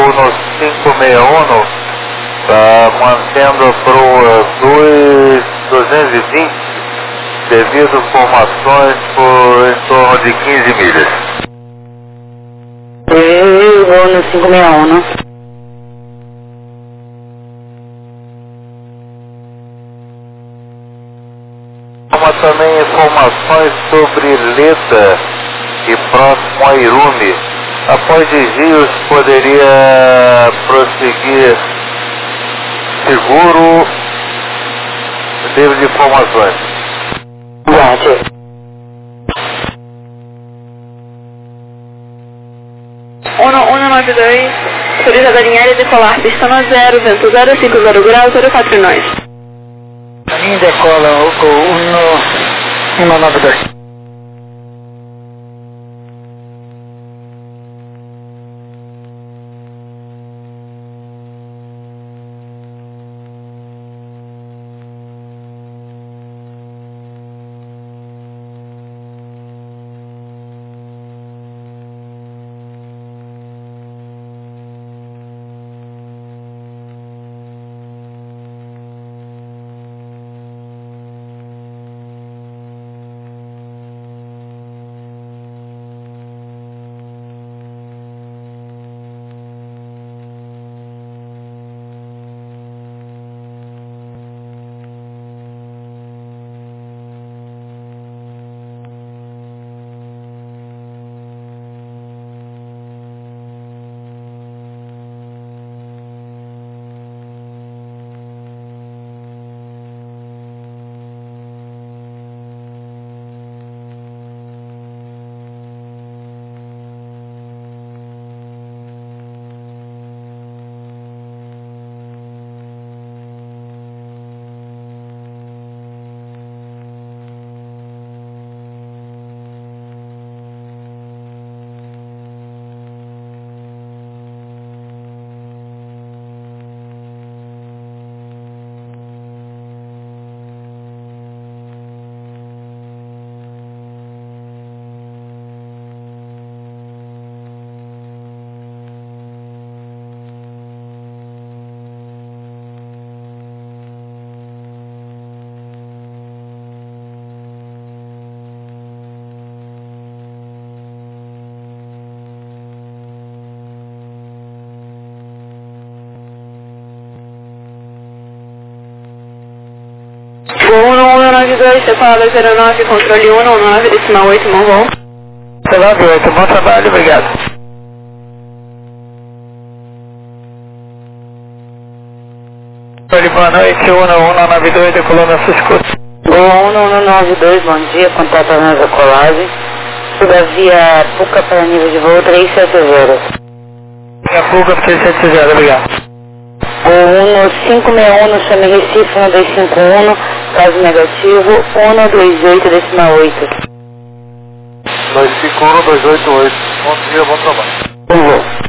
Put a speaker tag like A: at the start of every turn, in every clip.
A: no 561, mantendo para o 220, devido a formações por em torno de 15 milhas.
B: Eu vou no 561, né?
A: Toma também informações sobre Leda e próximo a Irume. Após desvios, poderia prosseguir seguro, livre de informações.
B: Guarde. 192, autorizada em área decolar, pista no 0, vento 050 graus, 04 nós.
C: A linha decola o 192.
B: Voo 192, separada 09, controle 119, decimal 8, Monvol.
C: 98, bom trabalho, obrigado. Boa noite, 192, decolando a sua escuta.
B: Voo 192, bom dia, contato a decolagem. Sobre a via Puca para nível de voo 370.
C: Minha Puca 370, obrigado.
B: Voo 161 no Chame Recife 1251, caso negativo, 128, decimal 8.
A: 251, 288. Bom dia, bom trabalho.
B: Voo.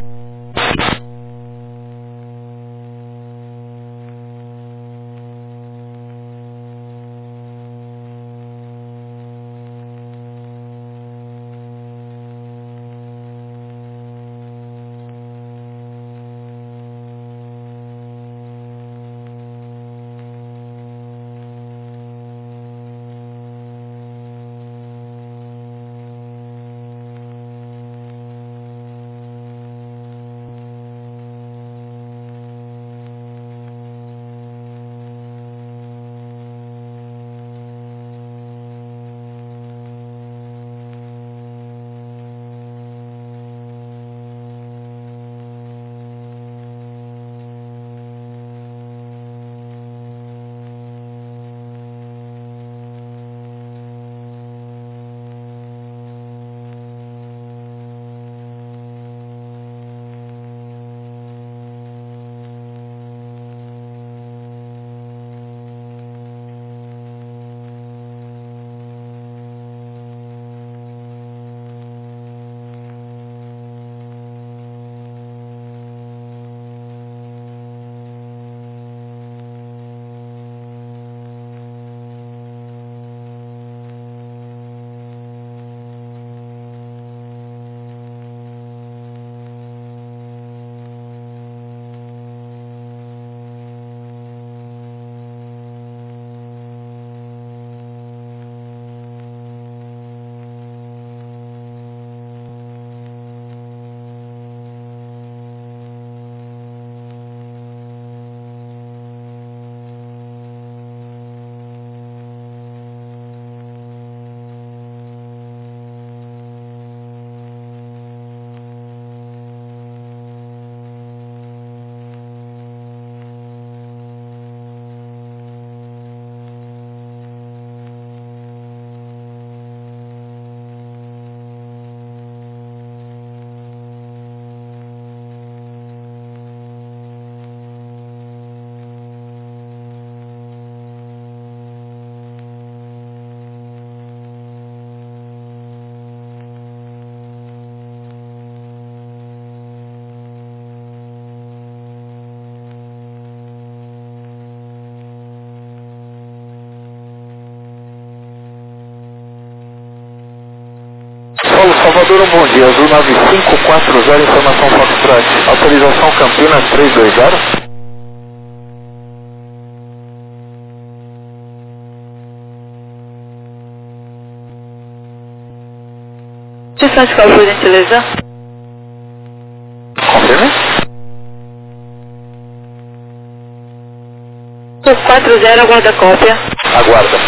D: Salvador, um bom dia. Azul 9540, informação Foxtrot. Autorização Campinas 320.
B: Distante qual por gentileza?
D: Confirme.
B: 40, aguarda a cópia.
D: Aguarda.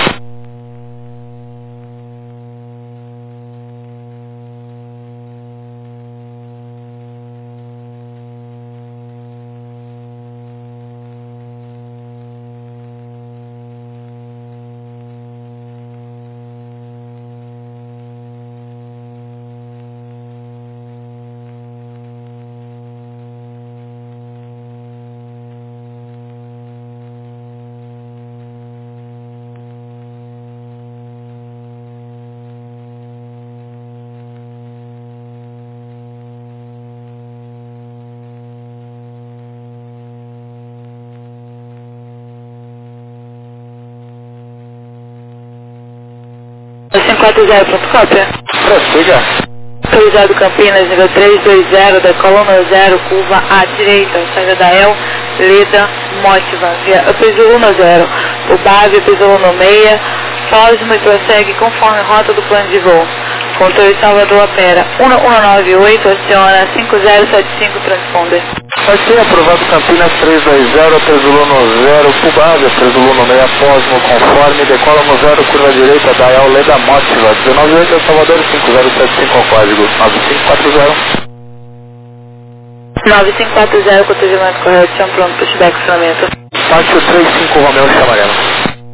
B: cópia.
D: Prossiga.
B: Autorizado Campinas, nível 320, da coluna 0, curva à direita, saída da El, Leda, Motiva, via Upizulu no 0, o base Upizulu no 6, Fosmo e prossegue conforme rota do plano de voo. Controle Salvador opera 1198, aciona 5075, transponder.
D: Ok, aprovado Campinas 320, Apesulu no 0, Pubave, Apesulu no 6, Posmo, conforme, decola no 0, curva direita, da El Leda Motiva, 198 Salvador, 5075 ao código, 9540.
B: 9540, cotejamento correto, chão pronto, pushback, funcionamento.
D: Pátio 35 Romeu, chamaremos.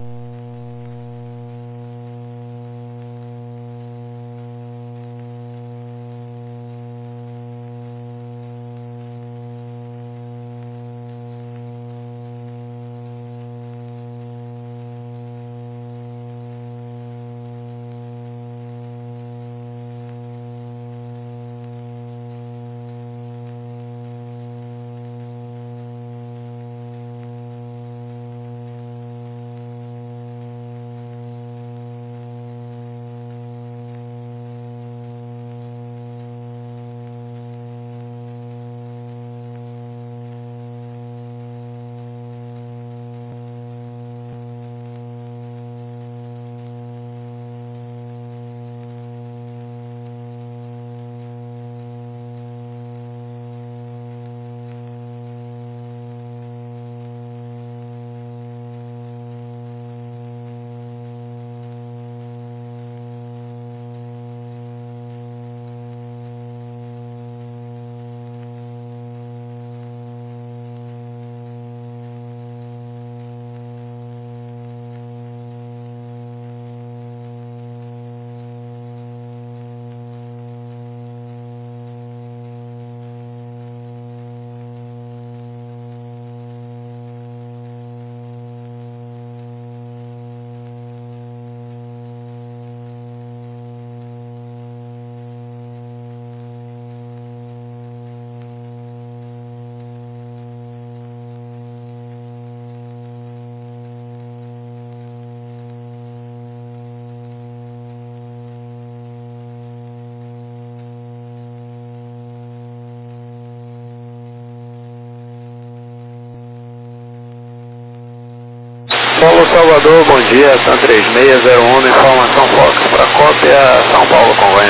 D: Paulo Salvador, bom dia, San 3601, informação Fox para cópia, São Paulo, Congonhas.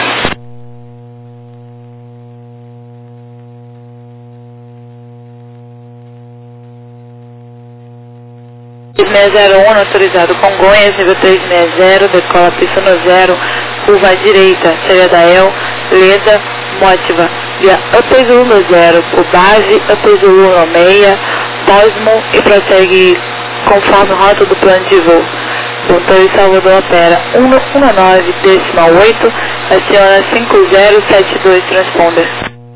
B: 3601, autorizado Congonhas, nível 360, decola pista no 0, curva à direita, saída da El, Leda, Motiva, via Upizulu no 0, o base, Upizulu no 6, Posmo e prossegue conforme rota do plano de voo. Controle Salvador opera 119,8, aciona 5072, transponder.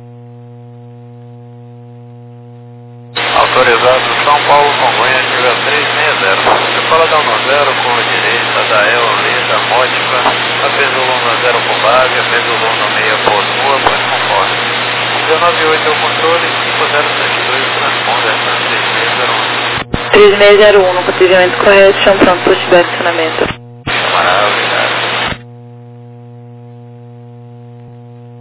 A: Autorizado São Paulo, Congonhas, nível 360. Decola da 10, curva direita, da El, Leda, Motiva, Apesulu no 0 por base, Apesulu no 6 por rua, pois conforme. 198 é o controle, 5072 transponder, 3601.
B: 3601, no cotejamento correto, chão pronto, pushback, funcionamento.
A: Maravilha.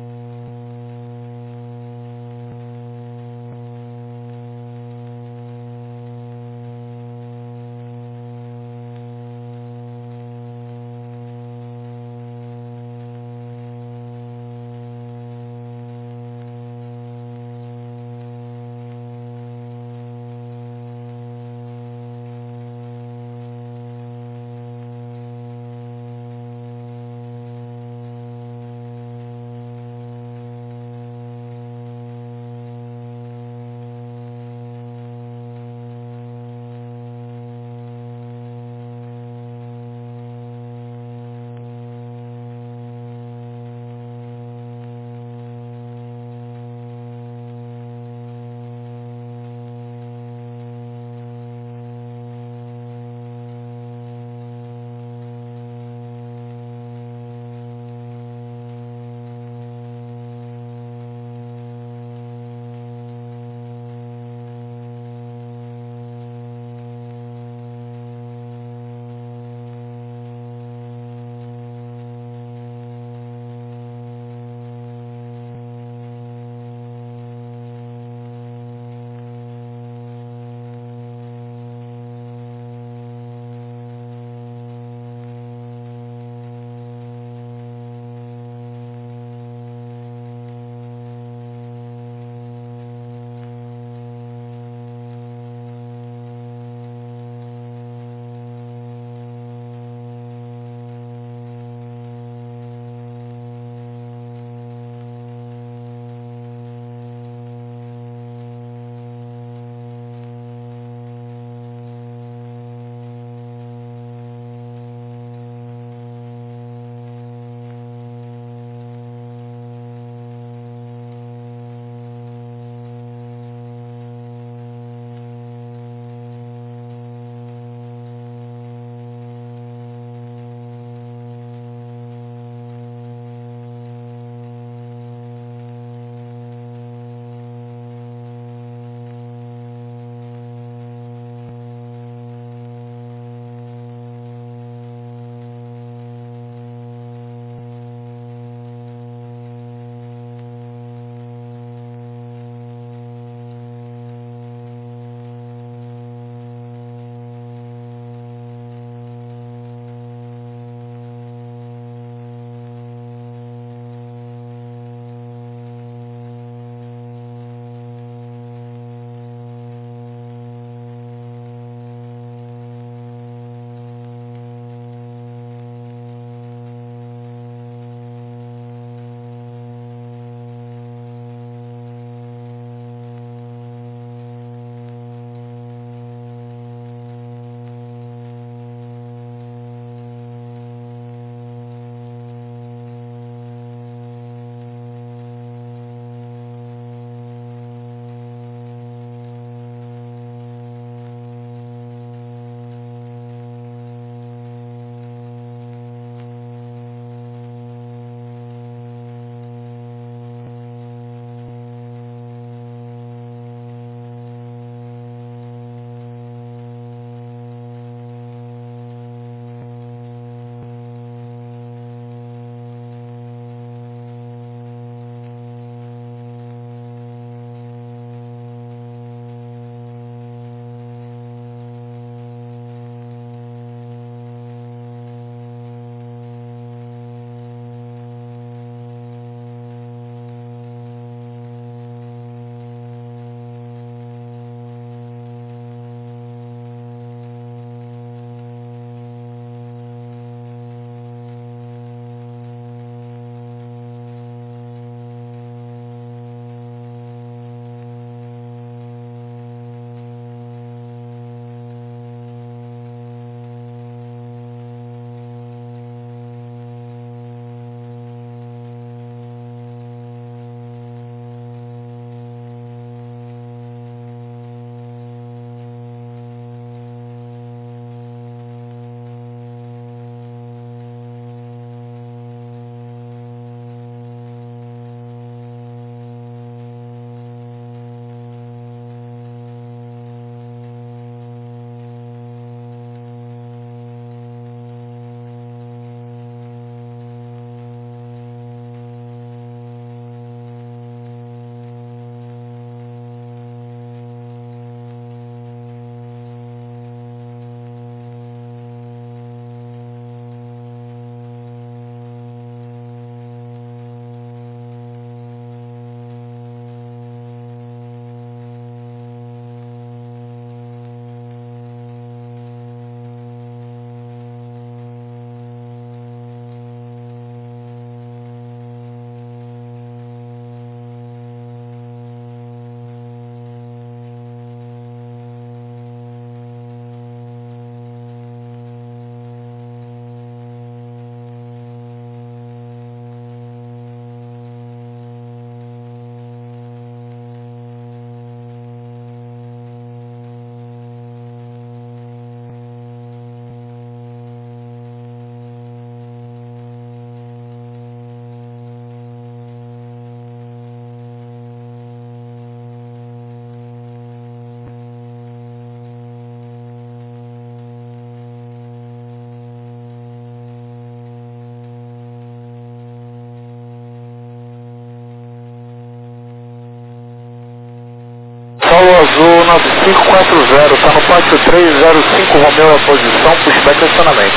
D: 19540, está no pátio 305 Romeu a posição, pushback acionamento.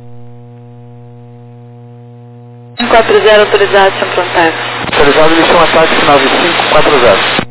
B: 140 autorizado, chama para um táxi.
D: Autorizado, ele chama táxi 9540.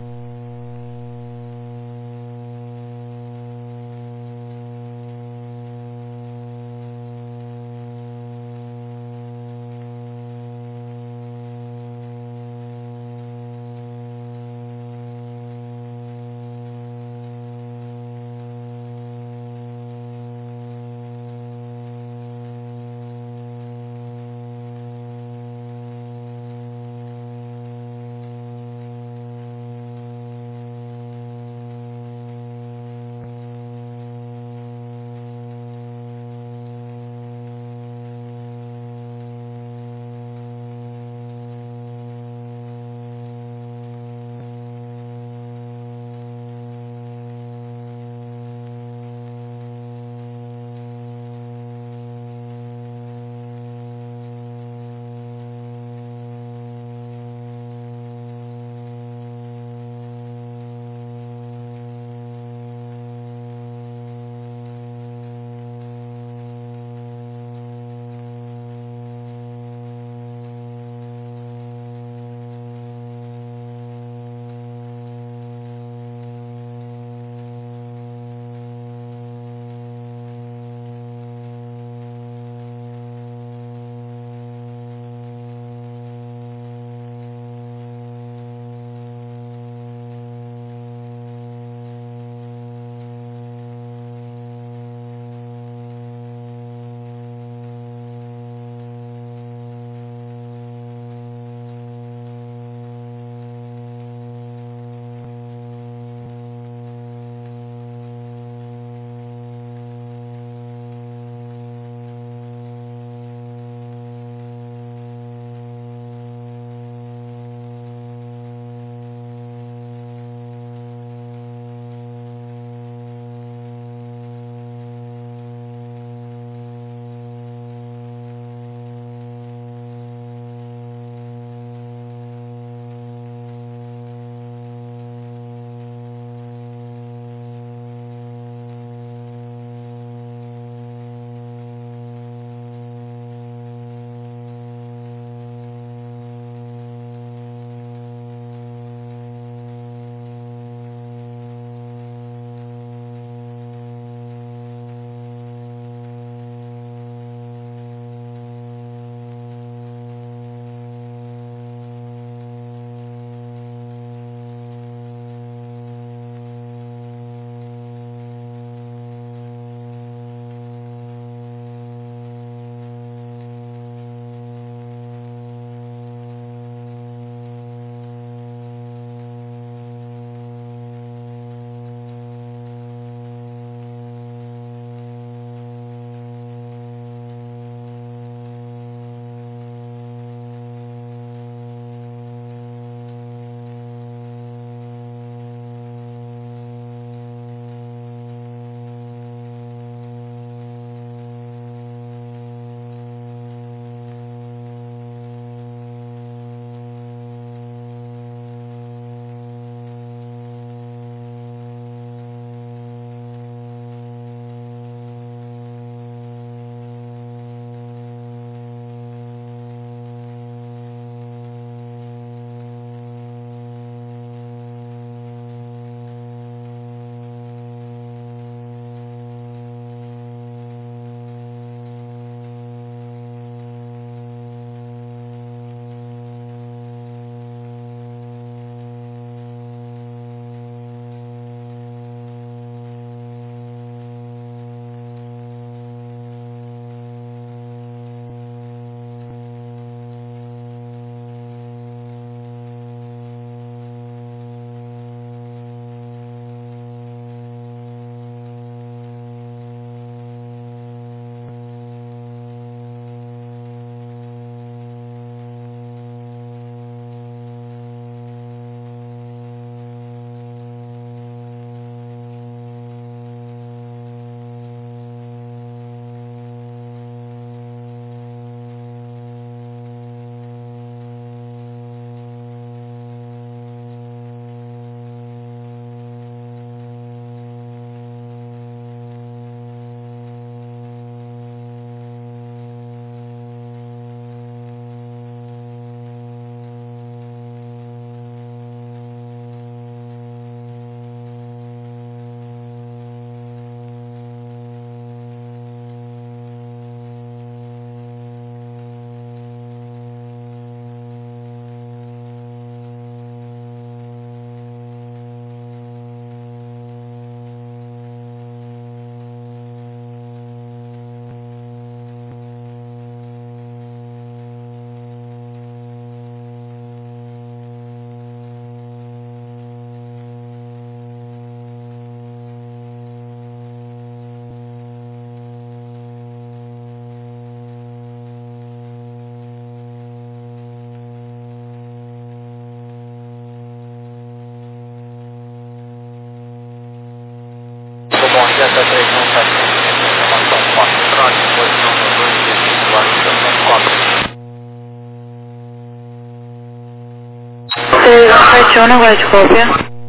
B: 71, aguarde cópia.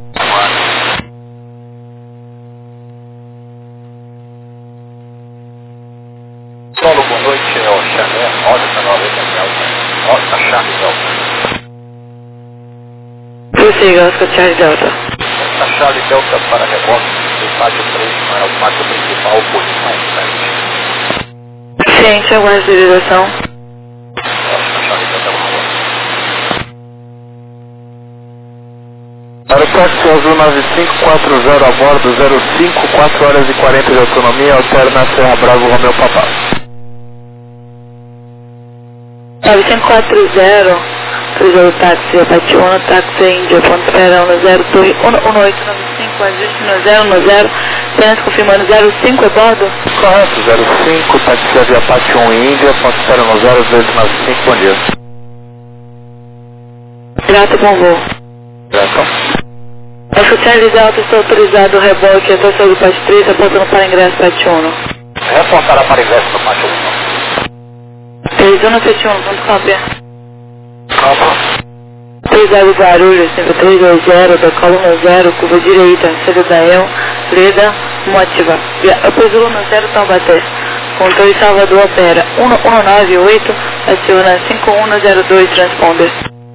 D: Solo, boa noite, é o Xané, olha essa nova Delta. Oscar Charlie Delta.
B: Prossiga, Oscar Charlie Delta.
D: Oscar Charlie Delta para rebote do pátio 3, não é o pátio principal, posição 7.
B: Ciente, aguarde derivação.
D: Oscar Charlie Delta, aeroporto Azul 9540 a bordo 05, 4 horas e 40 de autonomia, alterna Serra Bravo, Romeu Papá.
B: 9540, autorizado táxi, Apache 1, táxi Índia, ponto espera 10, torre 1895, ajuste no 010, apenas confirmando 05 a bordo.
D: Correto, 05, táxi Avi Apache 1 Índia, ponto espera no 0295, bom dia.
B: Grato, bom voo.
D: Gratão.
B: Oscar Charlie Delta, estou autorizado o reboque até o seu do Pátio 3, apontando para ingresso Pátio 1.
D: Reportará para ingresso no pátio 1.
B: 3171, ponto cópia.
D: Calma.
B: 30 Guarulhos, nível 320, da coluna 0, curva direita, Ceredael, Leda, Mótiva, via Upazul no 0 Taubaté. Controle Salvador opera 1198, aciona 5102, transponder.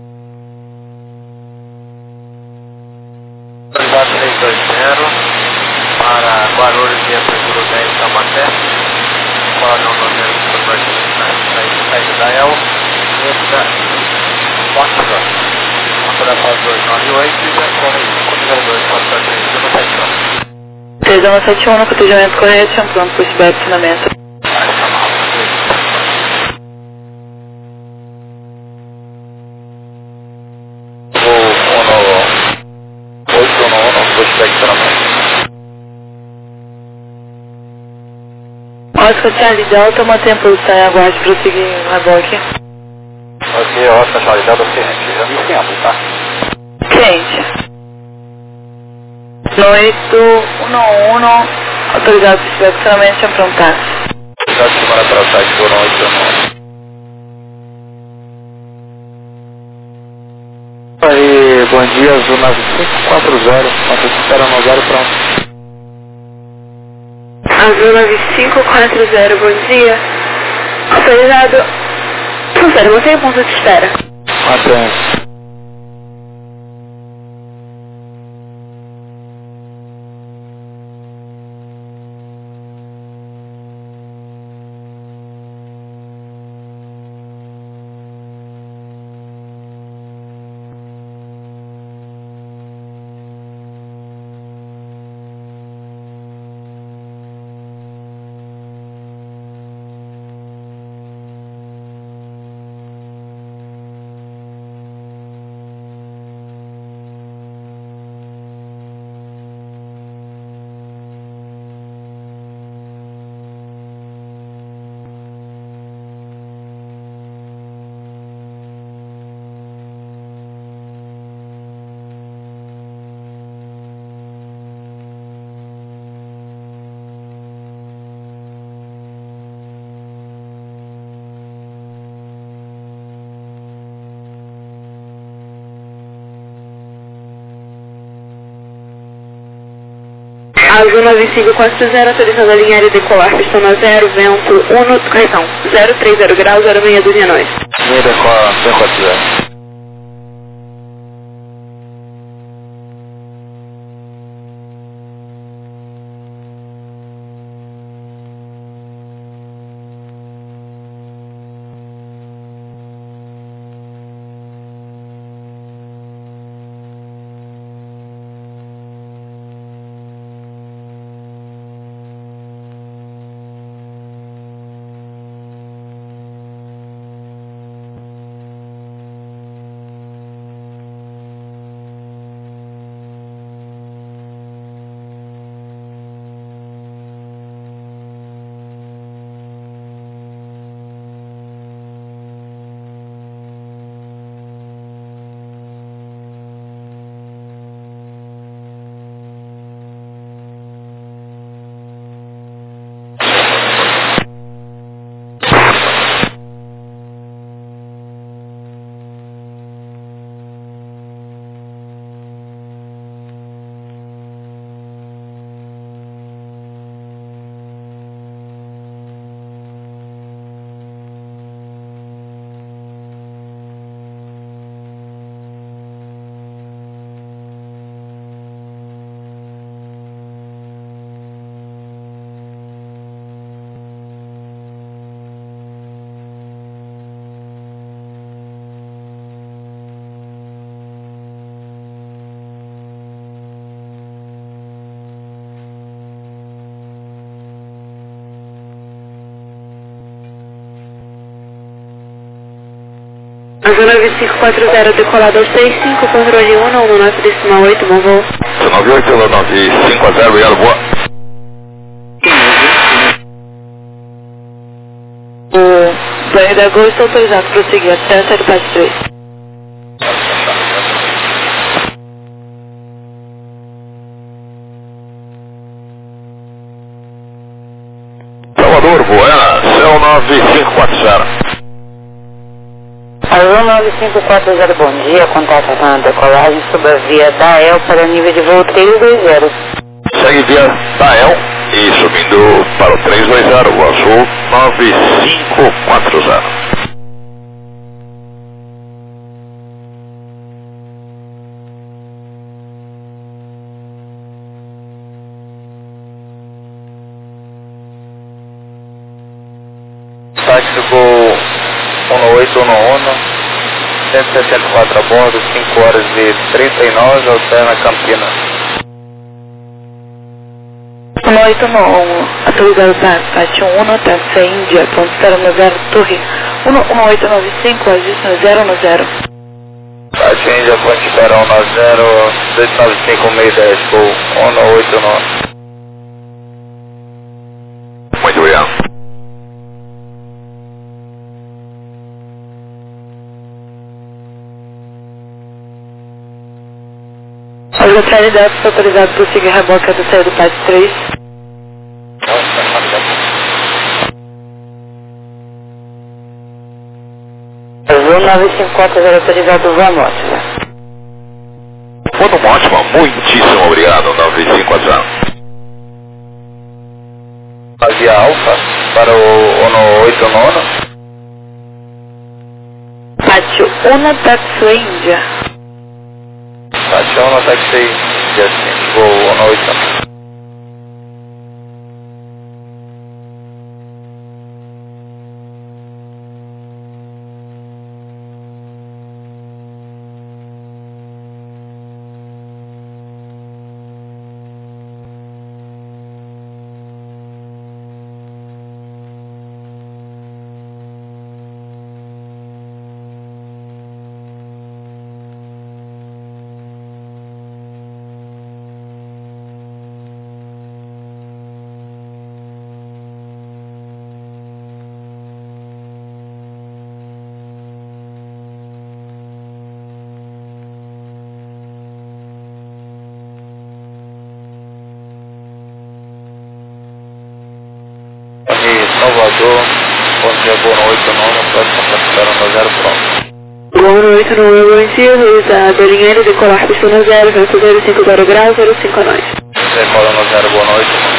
A: Autoridade 320 para Guarulhos via Seguro 10 Taubaté. Fala não no 0 saída da El, Leda, Mótiva. Controle 298 e corre 502 para 371.
B: 3171, cotejamento correto, pronto, pushback, funcionamento. Oscar Charlie Delta, mantém a posição e aguarde prosseguir o reboque.
D: Ok, Oscar Charlie Delta, ciente. Já me tempo, tá?
B: Ciente. No 811, autorizado pushback, funcionamento, aprontar.
D: Já te manda para o site do 811. Aí, bom dia, Azul 9540, nossa espera no 0 pronto.
B: Azul 9540, bom dia. Autorizado. Funciona, você é ponto de espera.
D: Mantém.
B: Azul 9540, autorizado a linha aérea decolar, pistão na 0, vento 1, correção, 030 graus, 06 do Illinois.
D: Linha decola, 140.
B: Azul 9540, decolado 65, controle 119,8, bom voo.
D: 98, 95 a 0, obrigado, boa.
B: O banho da Gol está autorizado para prosseguir até a saída do Pátio 3.
D: Salvador, Buenas, céu 9540.
E: Azul 9540, bom dia, contato na decolagem sobre a via Dael para nível de voo 320.
D: Segue via Dael e subindo para o 320, o Azul 9540. Táxi Gol 1811, 164 a bordo, 5 horas e 39, alterna Campinas.
B: 1891, autorizado para Pátio 1, taxa Índia, ponto 090, torre 11895, ajuste 010.
D: Táxi Índia, ponte Verão 90, 295 610, Gol 189. Muito obrigado.
B: A localidade está autorizado para seguir reboque até sair do Pátio 3.
E: Azul 9540, autorizado voo Mótima.
D: Muito ótimo, muitíssimo obrigado, 9540. A via Alfa para o 189.
B: Pátio 1, taxa Índia.
D: Táxi 1, táxi Índia, Gol 189. Salvador, ponte Gol 89, próximo capitão no 0 pronto.
B: Gol 89, bom dia, autorizado, linha aérea decolar, pista no 0, vento 050 graus, 059.
D: Decola no 0, boa noite.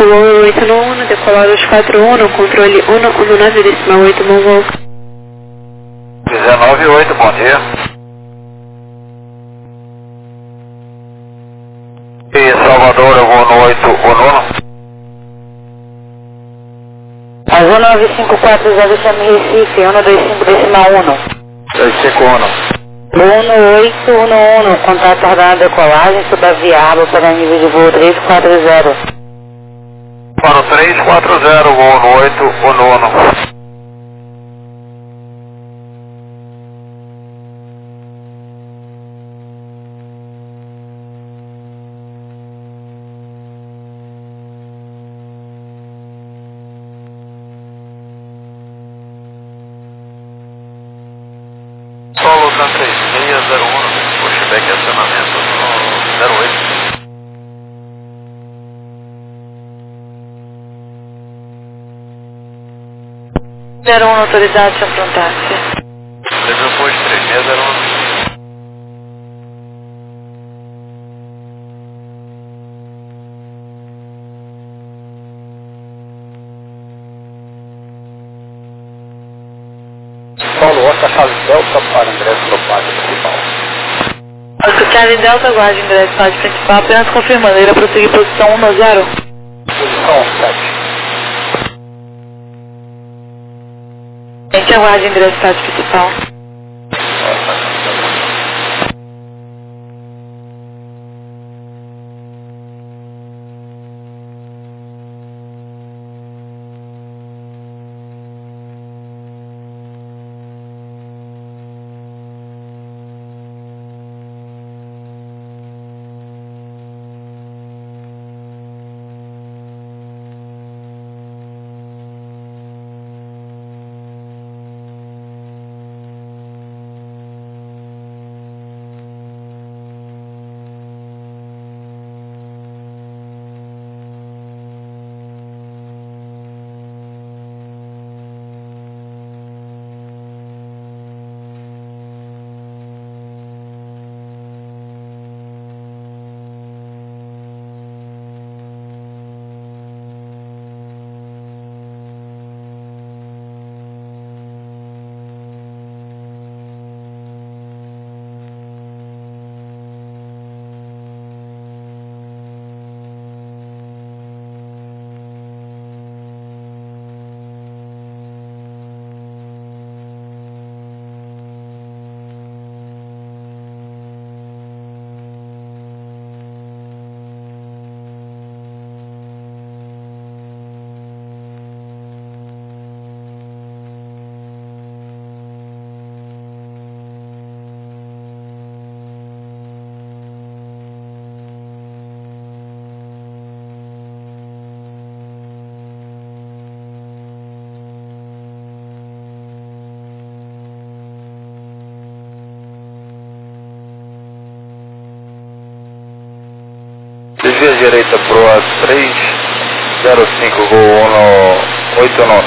B: Pulou 891, decolados 41, controle 119,8 Mongol.
D: 198, bom dia. E Salvador, eu vou no 8, o nono.
E: Azul 9540, chame Recife, 125,1.
D: 251.
E: 1811, contato ordenado decolagem, subaviável para nível de voo 340.
D: Para o 340, voo no 8, o nono.
A: Solo Can 3601, pushback e acionamento no 08.
B: Zero 1 autorizado, se afrontar-se.
A: Brasil Post 3601.
D: Paulo, outra casa Delta para ingresso no pátio principal.
B: Oscar Delta, aguarde ingresso pátio principal, apenas confirmando, irá prosseguir posição 10.
D: Posição 7.
B: Gente, aguarde ingresso pátio principal.
D: Desvia direita pro 305, voo no 89.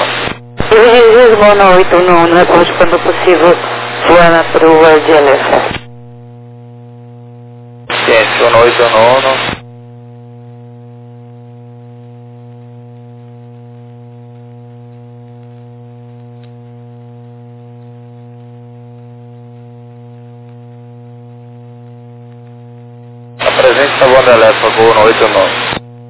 E: Voo no 89, reporte quando possível, voando para o GLF.
D: Ciência, no 89. Presente na banda elétrica, voo no 89.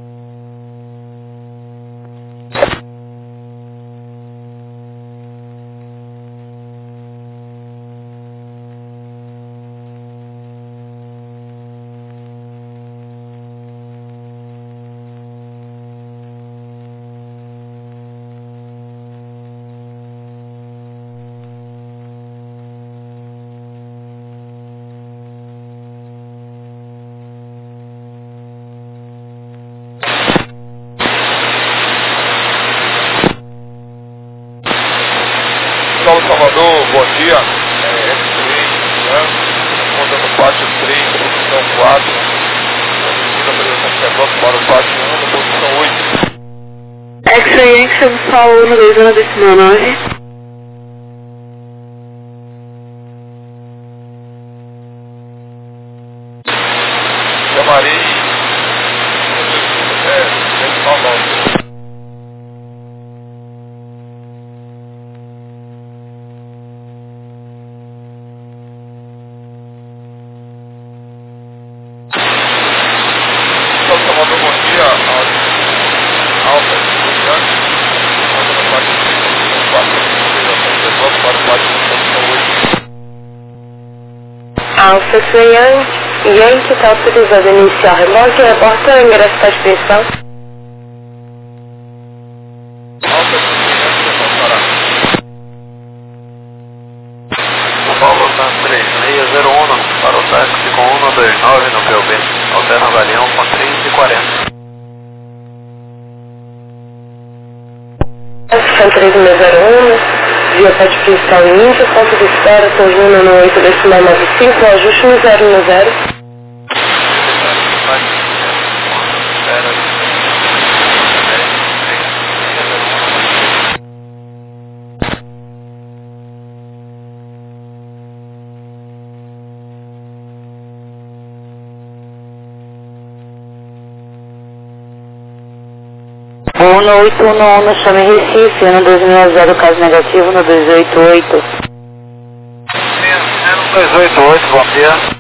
D: Salvador, bom dia. X3, conta no pátio 3, posição 4. Seguida apresentação de bloco para o pátio 1, na posição 8.
B: X-Ray Action, Sol 1, 2, 1, decimal 9.
D: Chamarei. Decimal 9.
A: Salvador, bom dia. Alfa,
E: Alfa Suyan, Yankee está autorizado a iniciar remolque e reporta o ingresso para a expedição.
A: Paulo San 3601 para o táxi com 129 no PUB. Alterna Galeão com 3h40.
E: San 3601, via para a expedição Índia, ponto de espera, turno no 8 decimal 95, ajuste no 0. No 811, chame Recife, no 2060, caso negativo, no 288.
A: 288, bom dia.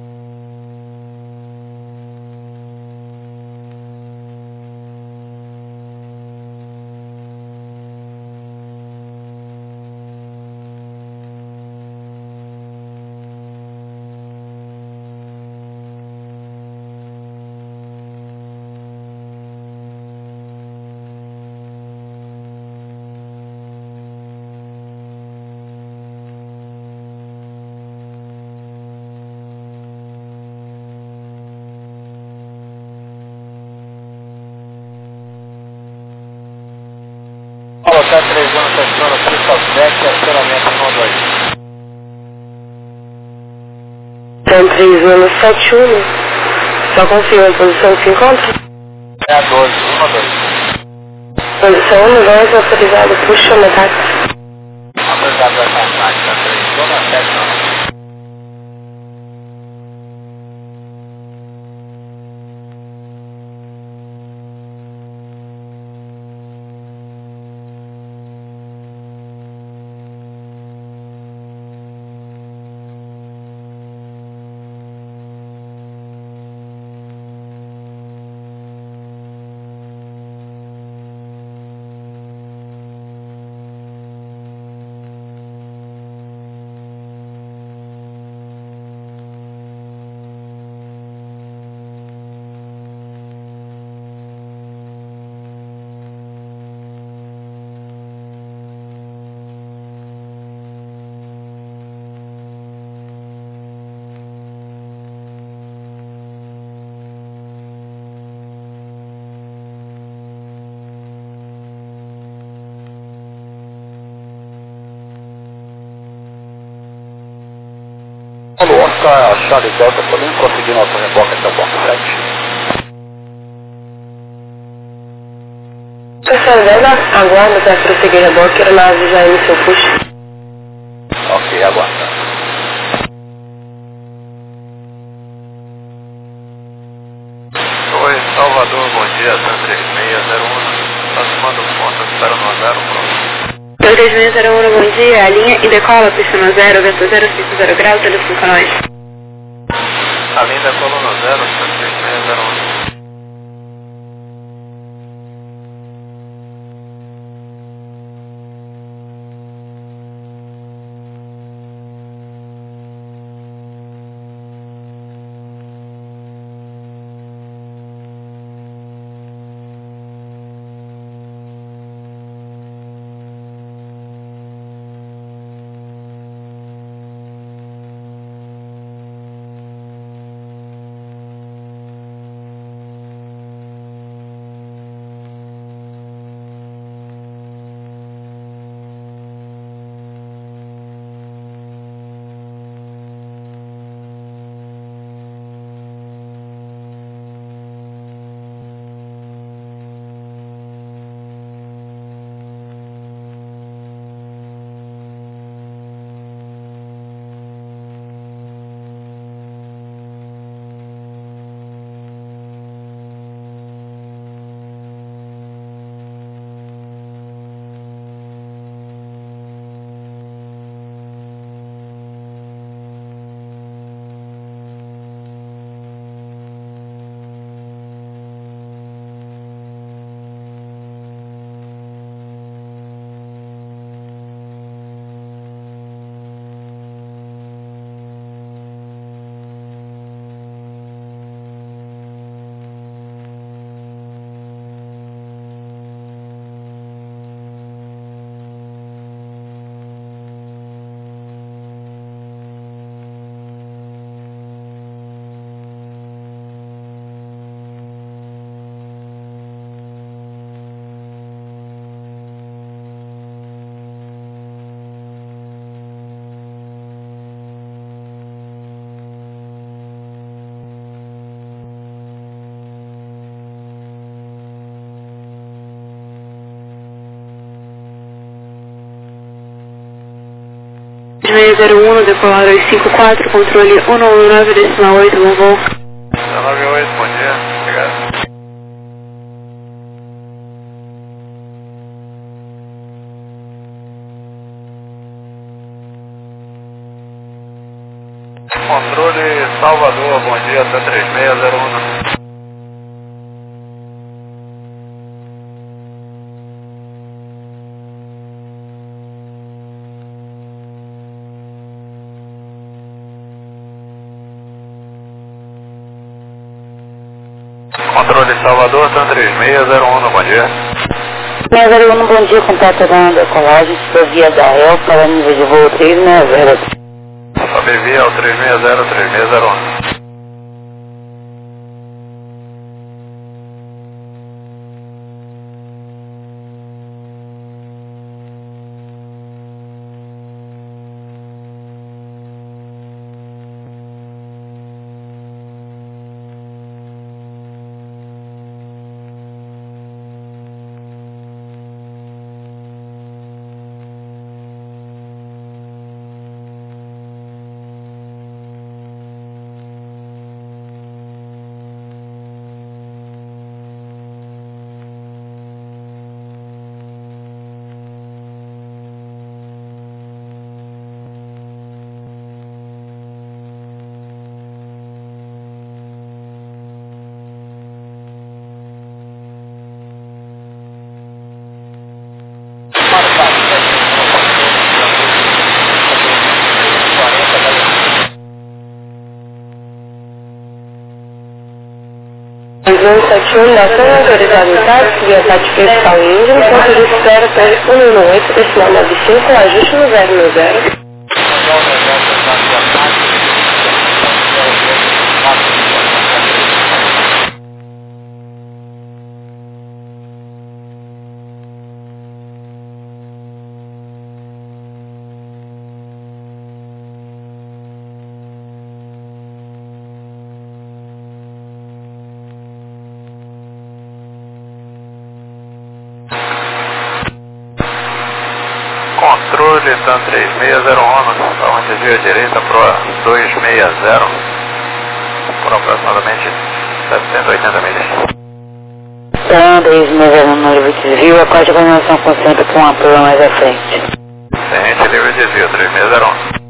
D: Colocar 3 anos, aciona o Crystal Deck, acionamento no 2.
E: San 3171, só confirma a posição que se encontra?
D: É a 12, 1 2.
E: Posição 1 2, autorizado, puxa o táxi.
D: Autorizado essa tática, 3171.
A: Paulo Oscar, Charlie Delta, podemos conseguir nosso reboque até o ponto 7?
E: Pessoal dela, aguarda para prosseguir reboque, a nave já iniciou o push.
A: Ok, aguarda. Oi, Salvador, bom dia, San 3601. Aproximando os pontos, espero no 0, pronto.
B: 3601, bom dia, linha e decola, pista no 0, vento 050 graus, telefone com nós.
A: A linha da coluna 0, San 3601.
B: 3601, decolar 254, controle 119,8, bom voo.
A: 198, bom dia, obrigado. Controle Salvador, bom dia, até 3601. Controle Salvador, TAM 3601, bom dia.
E: 601, bom dia, contato da decolagem, via da EL para nível de voo 360.
A: Sobrevive ao 360, 3601.
E: Fundação autorizada em táxi, via tática fiscal índio, ponto de espera pele 118, decimal 95, ajuste no 090.
A: Controle TAM 3601, para desvio à direita para 260, por aproximadamente 780 milhas.
E: TAM 3601, número de desvio, a qual de combinação concentra com uma prova mais à frente.
A: Ciente, livre desvio, 3601.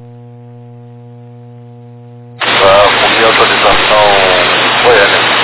A: Cumprir autorização Goiânia.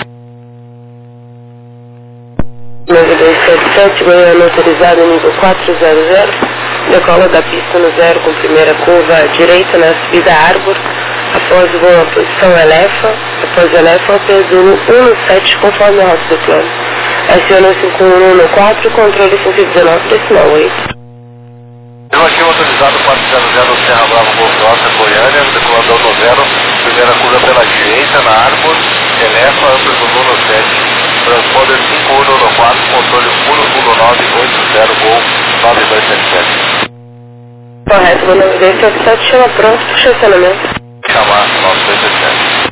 E: 9277, Goiânia autorizado nível 400, decola da pista no 0 com primeira curva à direita na subida Arbor, após o voo à posição Elefa, após Elefa presumo 17 conforme a rota do plano. Aciona 5114, controle 119, decimal 8.
A: Relativo autorizado 400 Serra Brava Golf Oscar, Goiânia, decolador no 0, primeira curva pela direita na Arbor, Elefa, presumo no 7. Transponder 5114, controle 11980 Gol 9277.
E: Correto, meu nome dele, 77, chama pronto para estacionamento.
A: Chamar 9277.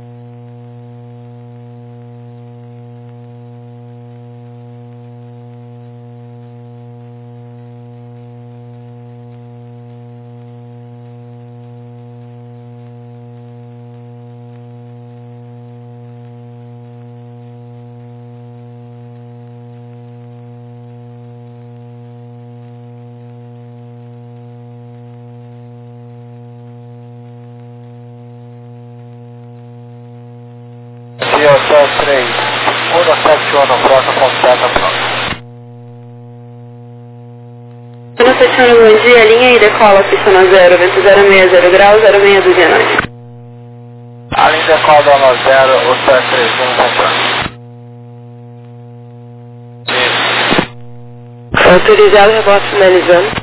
A: Hotel 3, 171, frota completa, pronto.
B: 171, bom dia, linha e decola, pista no 0, vento 060 graus, 0629.
A: A linha decola no 0, Hotel 3, 1
E: Autorizado, rebote finalizando.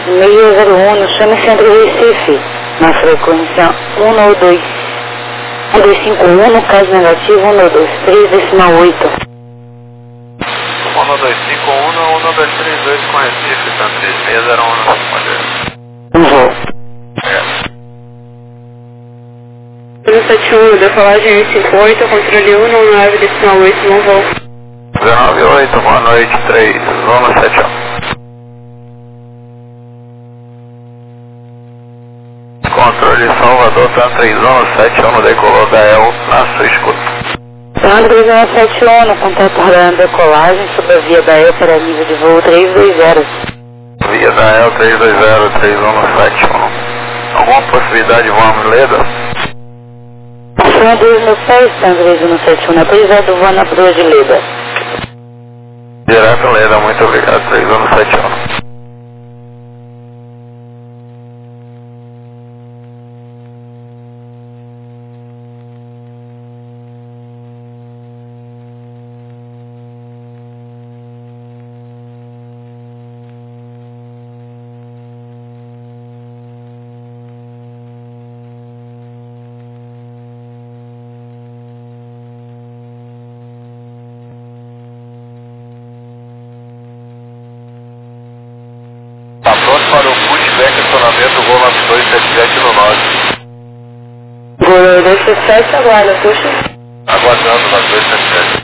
B: 601 no Chame Centro Recife, na frequência 192. 1251, no caso negativo, 123, decimal 8.
A: 1251, 1232 com Recife, tá 3601, pode ir.
B: Vou.
E: 171, decolagem 158, controle 199, decimal 8, não vou.
A: 198, boa noite, 3171. Controle Salvador, tá 3171, decolou da El, na sua escuta.
B: Sandro 3171, no contato rodando decolagem sobre a via da El para nível de voo 320.
A: Via da El 320, 3171. Alguma possibilidade de voar no Leda?
B: Acima dos meus pés, Sandro 3171, na prisada voa na proa de Leda.
A: Direto Leda, muito obrigado, 3171. Tá pronto para o pushback acionamento, voo 9277 no norte.
E: Gol 277, aguarda, puxa.
A: Aguardando 9277.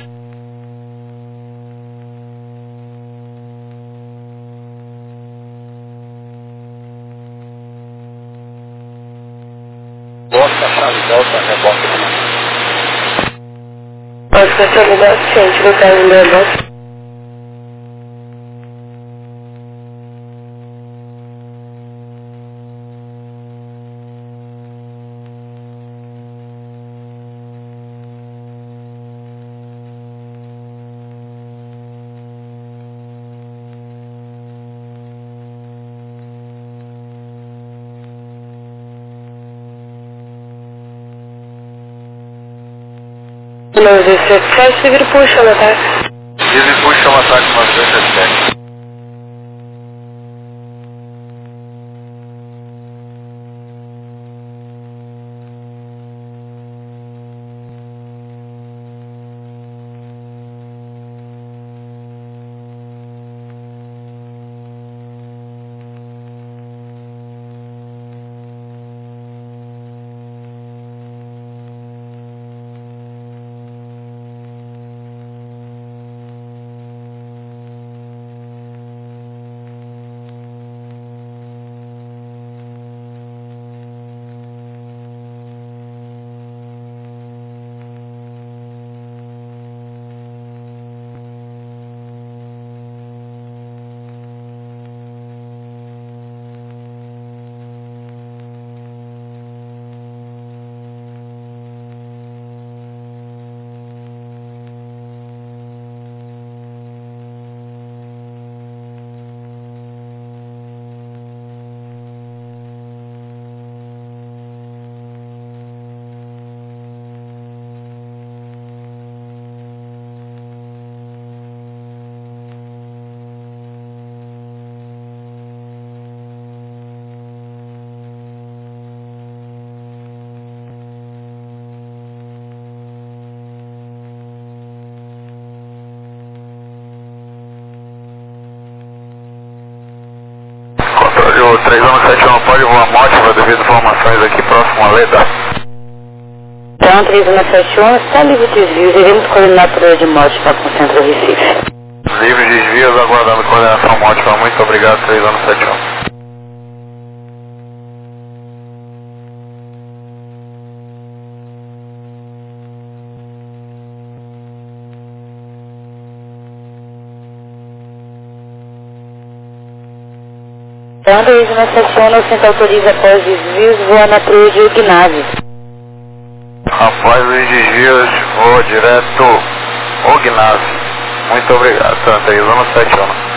A: Oscar Charlie Delta, rebote.
E: Oscar Charlie Delta, ciente, no caso do rebote. Não, 277, seguir puxa, né, tá?
A: Easy puxa um ataque 9277. O 3171 pode voar Mótiva devido a informações aqui próximo a Leda.
B: Então, 3171, está livre de desvios, iremos coordenar por de Mótiva com o Centro Recife.
A: Livre de desvios, aguardando coordenação Mótiva. Muito obrigado, 3171.
B: Então, 3171, o Centro autoriza após desvios, voa na proa de Ugnave.
A: Após os desvios, vou direto Ugnave. Muito obrigado, 3171.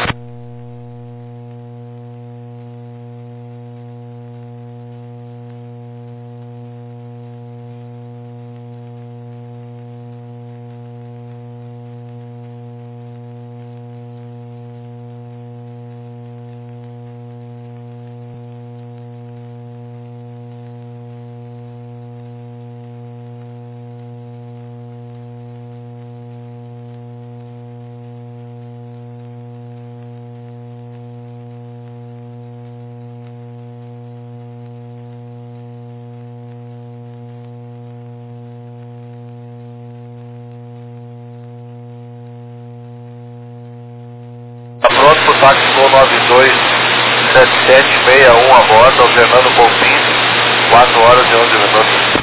A: 327761 a bordo, ao Fernando Bonfim, 4 horas e 11 minutos.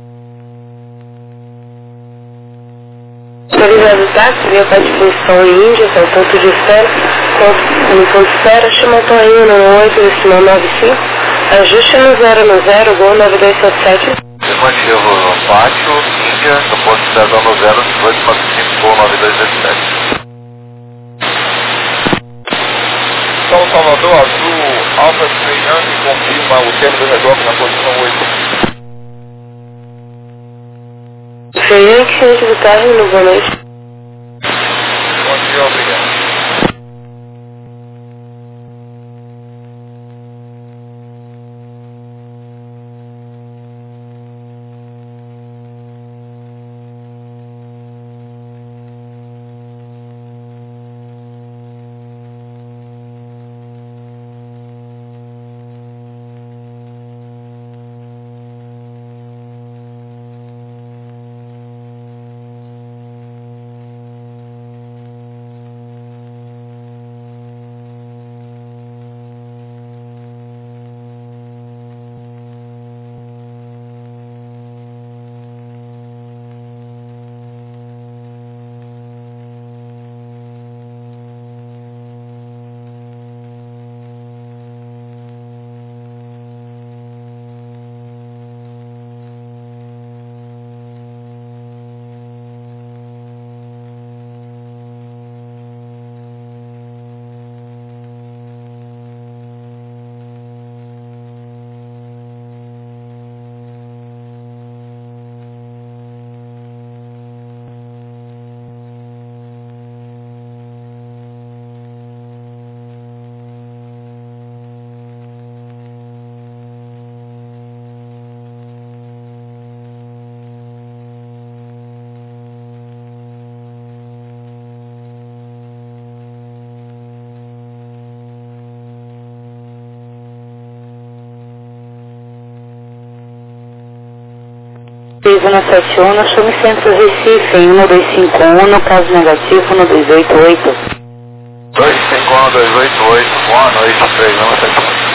E: Autorizado o táxi, via para disposição em Índia, ao ponto de espera, no ponto de espera, Chimatão aí no 8, decimal 95, ajuste no 0, gol 9277.
A: Afirmativo, pátio, Índia, no ponto de cidadão no 0245, gol 9277.
D: São Salvador, Azul, Alfa Fernando, confirma o termo do redobre na posição 8.
E: Feiante, frente do término, boa noite.
D: Bom dia, obrigado.
B: Zona 71, chame Centro Recife em 1251, caso negativo no 288.
A: 251, 288, boa noite, programa 71.